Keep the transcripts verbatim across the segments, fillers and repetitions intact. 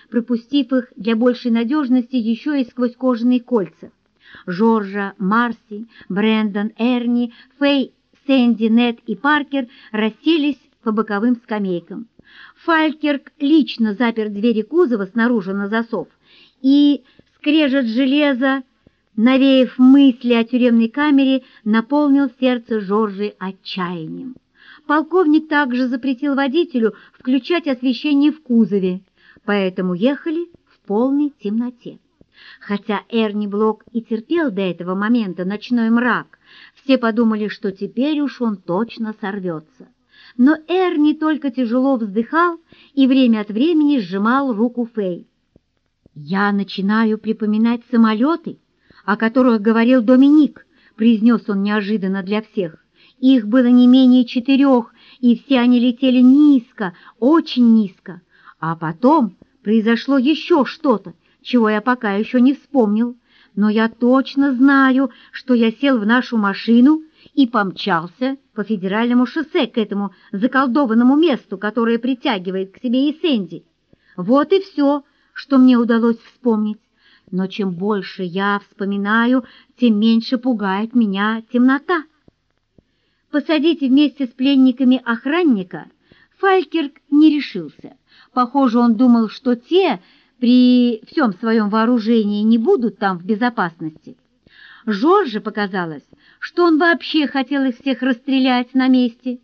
пропустив их для большей надежности еще и сквозь кожаные кольца. Жоржа, Марси, Брэндон, Эрни, Фэй, Сэнди, Нед и Паркер расселись по боковым скамейкам. Фалькерк лично запер двери кузова снаружи на засов, и скрежет железа, навеяв мысли о тюремной камере, наполнил сердце Жоржи отчаянием. Полковник также запретил водителю включать освещение в кузове, поэтому ехали в полной темноте. Хотя Эрни Блок и терпел до этого момента ночной мрак, все подумали, что теперь уж он точно сорвется. Но Эрни только тяжело вздыхал и время от времени сжимал руку Фэй. «Я начинаю припоминать самолеты, о которых говорил Доминик», произнес он неожиданно для всех. «Их было не менее четырех, и все они летели низко, очень низко. А потом произошло еще что-то, чего я пока еще не вспомнил. Но я точно знаю, что я сел в нашу машину и помчался по федеральному шоссе к этому заколдованному месту, которое притягивает к себе и Сэнди. Вот и все, что мне удалось вспомнить. Но чем больше я вспоминаю, тем меньше пугает меня темнота». Посадить вместе с пленниками охранника Фалькерк не решился. Похоже, он думал, что те при всем своем вооружении не будут там в безопасности. Жорже показалось, что он вообще хотел их всех расстрелять на месте.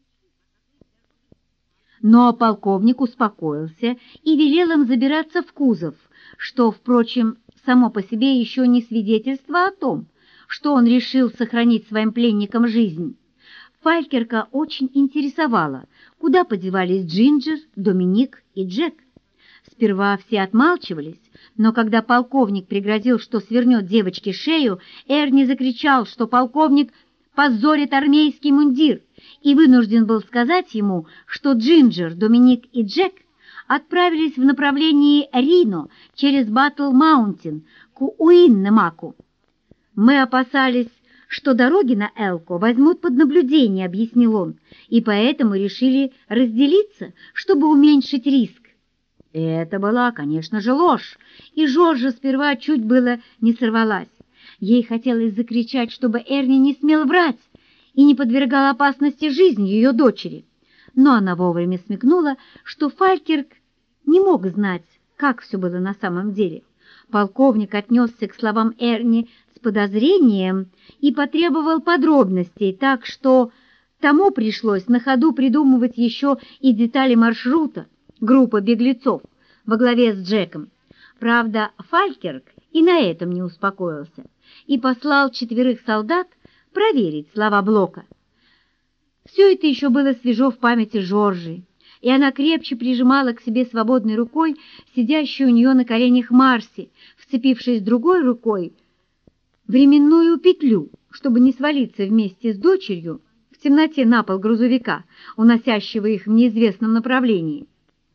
Но полковник успокоился и велел им забираться в кузов, что, впрочем, само по себе еще не свидетельство о том, что он решил сохранить своим пленникам жизнь. Фалькерка очень интересовало, куда подевались Джинджер, Доминик и Джек. Сперва все отмалчивались, но когда полковник пригрозил, что свернет девочке шею, Эрни закричал, что полковник позорит армейский мундир, и вынужден был сказать ему, что Джинджер, Доминик и Джек отправились в направлении Рино через Батл-Маунтин к Уиннемаку. «Мы опасались, что дороги на Элко возьмут под наблюдение», — объяснил он, «и поэтому решили разделиться, чтобы уменьшить риск». Это была, конечно же, ложь, и Жоржа сперва чуть было не сорвалась. Ей хотелось закричать, чтобы Эрни не смел врать и не подвергал опасности жизни ее дочери. Но она вовремя смекнула, что Фалькерк не мог знать, как все было на самом деле. Полковник отнесся к словам Эрни с подозрением и потребовал подробностей, так что тому пришлось на ходу придумывать еще и детали маршрута группы беглецов во главе с Джеком. Правда, Фалькерк и на этом не успокоился и послал четверых солдат проверить слова Блока. Все это еще было свежо в памяти Жоржи, и она крепче прижимала к себе свободной рукой сидящую у нее на коленях Марси, вцепившись другой рукой в временную петлю, чтобы не свалиться вместе с дочерью в темноте на пол грузовика, уносящего их в неизвестном направлении.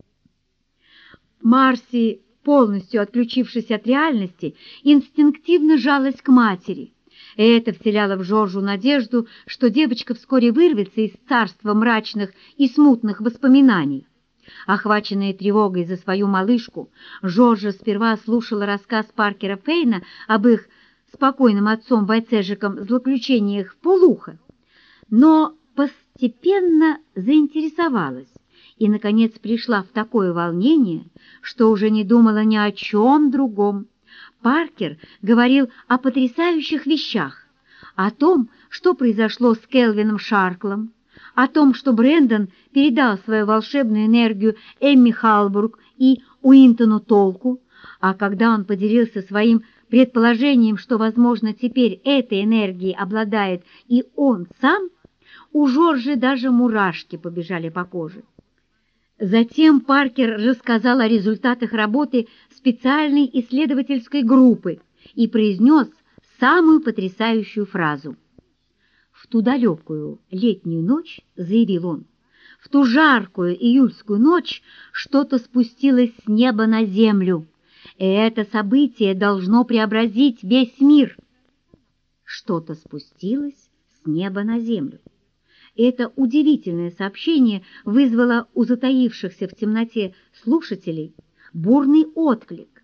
Марси, полностью отключившись от реальности, инстинктивно жалась к матери. И это вселяло в Жоржу надежду, что девочка вскоре вырвется из царства мрачных и смутных воспоминаний. Охваченная тревогой за свою малышку, Жоржа сперва слушала рассказ Паркера Фейна об их спокойным отцом-бойцежиком злоключениях вполуха, но постепенно заинтересовалась и, наконец, пришла в такое волнение, что уже не думала ни о чем другом. Паркер говорил о потрясающих вещах, о том, что произошло с Келвином Шарклом, о том, что Брэндон передал свою волшебную энергию Эмми Халбург и Уинтону Толку, а когда он поделился своим предположением, что, возможно, теперь этой энергией обладает и он сам, у Жоржи даже мурашки побежали по коже. Затем Паркер рассказал о результатах работы специальной исследовательской группы и произнес самую потрясающую фразу. «В ту далекую летнюю ночь, — заявил он, — в ту жаркую июльскую ночь что-то спустилось с неба на землю, и это событие должно преобразить весь мир». Что-то спустилось с неба на землю. Это удивительное сообщение вызвало у затаившихся в темноте слушателей бурный отклик.